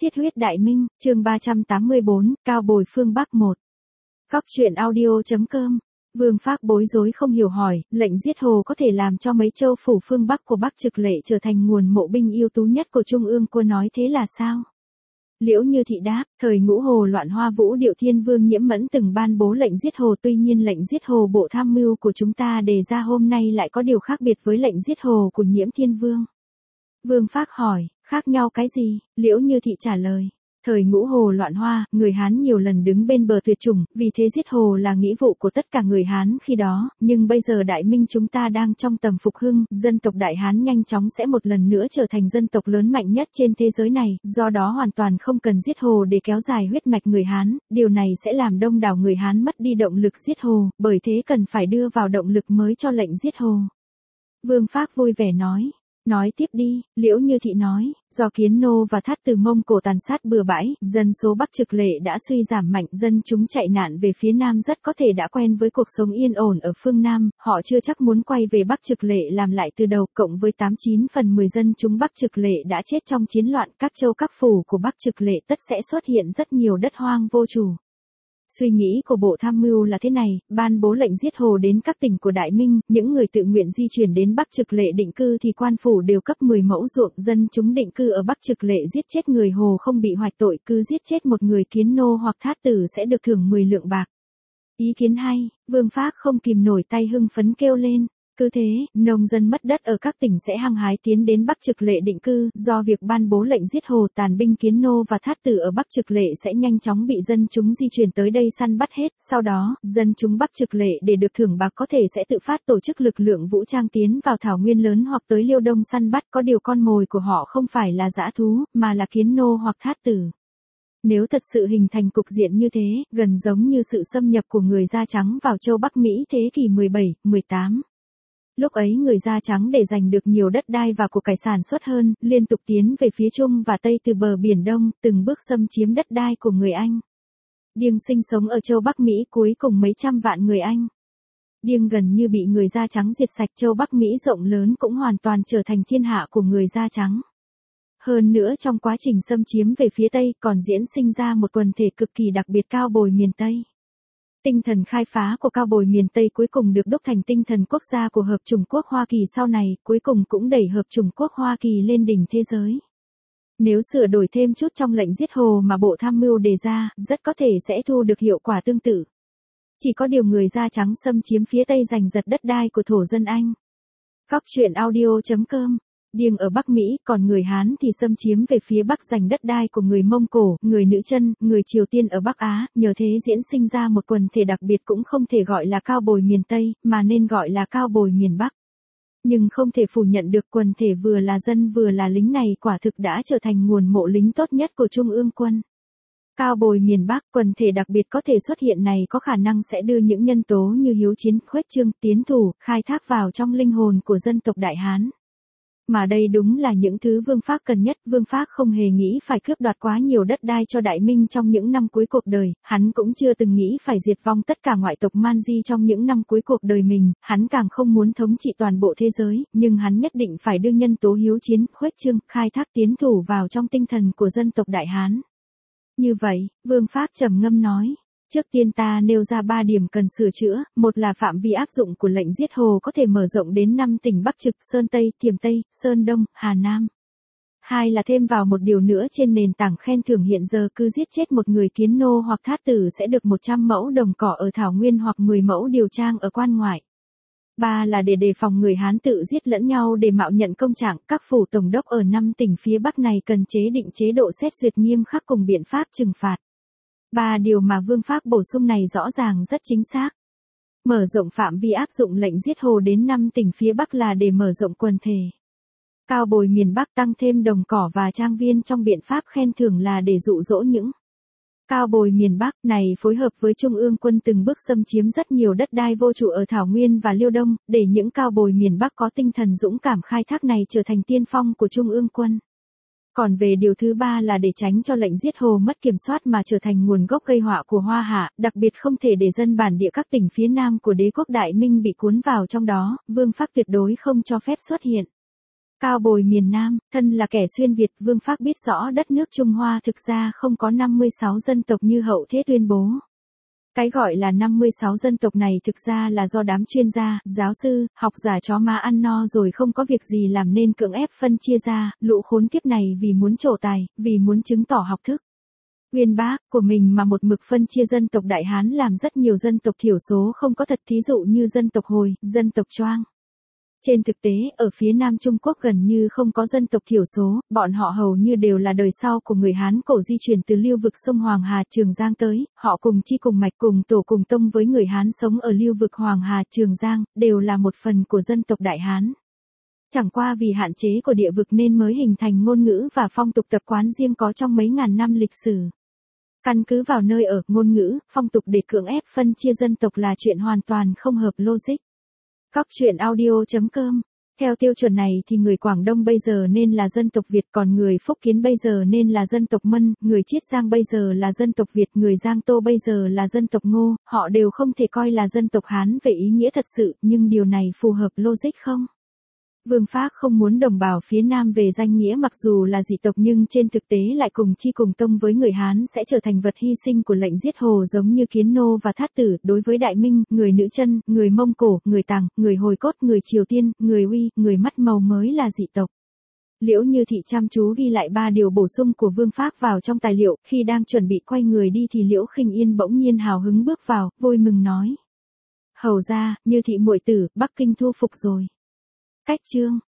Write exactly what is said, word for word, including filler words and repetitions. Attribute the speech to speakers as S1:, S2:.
S1: Thiết huyết Đại Minh, chương ba trăm tám mươi bốn, Cao bồi phương Bắc một. Góc truyện audio chấm com. Vương Phác bối rối không hiểu hỏi, lệnh giết Hồ có thể làm cho mấy châu phủ phương Bắc của Bắc Trực Lệ trở thành nguồn mộ binh ưu tú nhất của Trung ương cô nói thế là sao? Liễu Như Thị đáp, thời Ngũ Hồ loạn Hoa Vũ Điệu Thiên Vương Nhiễm Mẫn từng ban bố lệnh giết Hồ, tuy nhiên lệnh giết Hồ bộ tham mưu của chúng ta đề ra hôm nay lại có điều khác biệt với lệnh giết Hồ của Nhiễm Thiên Vương. Vương Phác hỏi, khác nhau cái gì? Liễu Như Thị trả lời, thời Ngũ Hồ loạn Hoa, người Hán nhiều lần đứng bên bờ tuyệt chủng, vì thế giết Hồ là nghĩa vụ của tất cả người Hán khi đó, nhưng bây giờ Đại Minh chúng ta đang trong tầm phục hưng, dân tộc Đại Hán nhanh chóng sẽ một lần nữa trở thành dân tộc lớn mạnh nhất trên thế giới này, do đó hoàn toàn không cần giết Hồ để kéo dài huyết mạch người Hán, điều này sẽ làm đông đảo người Hán mất đi động lực giết Hồ, bởi thế cần phải đưa vào động lực mới cho lệnh giết Hồ. Vương Phác vui vẻ nói. Nói tiếp đi, Liễu Như Thị nói, do Kiến Nô và Thát Từ Mông Cổ tàn sát bừa bãi, dân số Bắc Trực Lệ đã suy giảm mạnh, dân chúng chạy nạn về phía Nam rất có thể đã quen với cuộc sống yên ổn ở phương Nam, họ chưa chắc muốn quay về Bắc Trực Lệ làm lại từ đầu, cộng với tám chín phần mười dân chúng Bắc Trực Lệ đã chết trong chiến loạn, các châu các phủ của Bắc Trực Lệ tất sẽ xuất hiện rất nhiều đất hoang vô chủ. Suy nghĩ của Bộ Tham mưu là thế này, ban bố lệnh giết Hồ đến các tỉnh của Đại Minh, những người tự nguyện di chuyển đến Bắc Trực Lệ định cư thì quan phủ đều cấp mười mẫu ruộng, dân chúng định cư ở Bắc Trực Lệ giết chết người Hồ không bị hoạch tội, cứ giết chết một người Kiến Nô hoặc Thát Tử sẽ được thưởng mười lượng bạc. Ý kiến hay, Vương Phác không kìm nổi tay hưng phấn kêu lên. Cứ thế, nông dân mất đất ở các tỉnh sẽ hăng hái tiến đến Bắc Trực Lệ định cư, do việc ban bố lệnh giết Hồ, tàn binh Kiến Nô và Thát Tử ở Bắc Trực Lệ sẽ nhanh chóng bị dân chúng di chuyển tới đây săn bắt hết, sau đó, dân chúng Bắc Trực Lệ để được thưởng bạc có thể sẽ tự phát tổ chức lực lượng vũ trang tiến vào thảo nguyên lớn hoặc tới Liêu Đông săn bắt, có điều con mồi của họ không phải là dã thú, mà là Kiến Nô hoặc Thát Tử. Nếu thật sự hình thành cục diện như thế, gần giống như sự xâm nhập của người da trắng vào châu Bắc Mỹ thế kỷ mười bảy, mười tám. Lúc ấy người da trắng để giành được nhiều đất đai và của cải sản xuất hơn, liên tục tiến về phía Trung và Tây từ bờ Biển Đông, từng bước xâm chiếm đất đai của người Anh. Điêng sinh sống ở châu Bắc Mỹ cuối cùng mấy trăm vạn người Anh. Điêng gần như bị người da trắng diệt sạch, châu Bắc Mỹ rộng lớn cũng hoàn toàn trở thành thiên hạ của người da trắng. Hơn nữa trong quá trình xâm chiếm về phía Tây còn diễn sinh ra một quần thể cực kỳ đặc biệt cao bồi miền Tây. Tinh thần khai phá của cao bồi miền Tây cuối cùng được đúc thành tinh thần quốc gia của Hợp chủng quốc Hoa Kỳ sau này, cuối cùng cũng đẩy Hợp chủng quốc Hoa Kỳ lên đỉnh thế giới. Nếu sửa đổi thêm chút trong lệnh giết Hồ mà Bộ Tham mưu đề ra, rất có thể sẽ thu được hiệu quả tương tự. Chỉ có điều người da trắng xâm chiếm phía Tây giành giật đất đai của thổ dân Anh. Góc truyện audio chấm com. Điêng ở Bắc Mỹ, còn người Hán thì xâm chiếm về phía Bắc giành đất đai của người Mông Cổ, người Nữ Chân, người Triều Tiên ở Bắc Á, nhờ thế diễn sinh ra một quần thể đặc biệt cũng không thể gọi là cao bồi miền Tây, mà nên gọi là cao bồi miền Bắc. Nhưng không thể phủ nhận được quần thể vừa là dân vừa là lính này quả thực đã trở thành nguồn mộ lính tốt nhất của Trung ương quân. Cao bồi miền Bắc, quần thể đặc biệt có thể xuất hiện này có khả năng sẽ đưa những nhân tố như hiếu chiến, khuếch trương, tiến thủ, khai thác vào trong linh hồn của dân tộc Đại Hán. Mà đây đúng là những thứ Vương Phác cần nhất, Vương Phác không hề nghĩ phải cướp đoạt quá nhiều đất đai cho Đại Minh trong những năm cuối cuộc đời, hắn cũng chưa từng nghĩ phải diệt vong tất cả ngoại tộc Man Di trong những năm cuối cuộc đời mình, hắn càng không muốn thống trị toàn bộ thế giới, nhưng hắn nhất định phải đưa nhân tố hiếu chiến, khuếch trương, khai thác tiến thủ vào trong tinh thần của dân tộc Đại Hán. Như vậy, Vương Phác trầm ngâm nói. Trước tiên ta nêu ra ba điểm cần sửa chữa, một là phạm vi áp dụng của lệnh giết Hồ có thể mở rộng đến năm tỉnh Bắc Trực, Sơn Tây, Thiểm Tây, Sơn Đông, Hà Nam. Hai là thêm vào một điều nữa trên nền tảng khen thưởng hiện giờ cứ giết chết một người Kiến Nô hoặc Thát Tử sẽ được một trăm mẫu đồng cỏ ở Thảo Nguyên hoặc mười mẫu điều trang ở quan ngoại. Ba là để đề phòng người Hán tự giết lẫn nhau để mạo nhận công trạng, các phủ tổng đốc ở năm tỉnh phía Bắc này cần chế định chế độ xét duyệt nghiêm khắc cùng biện pháp trừng phạt. Ba điều mà Vương Phác bổ sung này rõ ràng rất chính xác. Mở rộng phạm vi áp dụng lệnh giết Hồ đến năm tỉnh phía Bắc là để mở rộng quần thể. Cao bồi miền Bắc tăng thêm đồng cỏ và trang viên trong biện pháp khen thưởng là để dụ dỗ những cao bồi miền Bắc này phối hợp với Trung ương quân từng bước xâm chiếm rất nhiều đất đai vô chủ ở Thảo Nguyên và Liêu Đông, để những cao bồi miền Bắc có tinh thần dũng cảm khai thác này trở thành tiên phong của Trung ương quân. Còn về điều thứ ba là để tránh cho lệnh giết Hồ mất kiểm soát mà trở thành nguồn gốc gây họa của Hoa Hạ, đặc biệt không thể để dân bản địa các tỉnh phía Nam của đế quốc Đại Minh bị cuốn vào trong đó, Vương Phác tuyệt đối không cho phép xuất hiện. Cao bồi miền Nam, thân là kẻ xuyên Việt, Vương Phác biết rõ đất nước Trung Hoa thực ra không có năm mươi sáu dân tộc như Hậu Thế tuyên bố. Cái gọi là năm mươi sáu dân tộc này thực ra là do đám chuyên gia, giáo sư, học giả chó má ăn no rồi không có việc gì làm nên cưỡng ép phân chia ra, lũ khốn kiếp này vì muốn trổ tài, vì muốn chứng tỏ học thức. Uyên bác của mình mà một mực phân chia dân tộc Đại Hán làm rất nhiều dân tộc thiểu số không có thật, thí dụ như dân tộc Hồi, dân tộc Choang. Trên thực tế, ở phía Nam Trung Quốc gần như không có dân tộc thiểu số, bọn họ hầu như đều là đời sau của người Hán cổ di chuyển từ lưu vực sông Hoàng Hà Trường Giang tới, họ cùng chi cùng mạch cùng tổ cùng tông với người Hán sống ở lưu vực Hoàng Hà Trường Giang, đều là một phần của dân tộc Đại Hán. Chẳng qua vì hạn chế của địa vực nên mới hình thành ngôn ngữ và phong tục tập quán riêng có trong mấy ngàn năm lịch sử. Căn cứ vào nơi ở, ngôn ngữ, phong tục để cưỡng ép phân chia dân tộc là chuyện hoàn toàn không hợp logic. Góc truyện audio chấm com. Theo tiêu chuẩn này thì người Quảng Đông bây giờ nên là dân tộc Việt, còn người Phúc Kiến bây giờ nên là dân tộc Mân, người Chiết Giang bây giờ là dân tộc Việt, người Giang Tô bây giờ là dân tộc Ngô, họ đều không thể coi là dân tộc Hán về ý nghĩa thật sự, nhưng điều này phù hợp logic không? Vương Phác không muốn đồng bào phía Nam về danh nghĩa mặc dù là dị tộc nhưng trên thực tế lại cùng chi cùng tông với người Hán sẽ trở thành vật hy sinh của lệnh giết Hồ giống như Kiến Nô và Thát Tử. Đối với Đại Minh, người Nữ Chân, người Mông Cổ, người Tàng, người Hồi Cốt, người Triều Tiên, người Uy, người mắt màu mới là dị tộc. Liễu Như Thị chăm chú ghi lại ba điều bổ sung của Vương Phác vào trong tài liệu, khi đang chuẩn bị quay người đi thì Liễu Khinh Yên bỗng nhiên hào hứng bước vào, vui mừng nói: "Hầu gia, Như Thị muội tử, Bắc Kinh thu phục rồi." Cách chương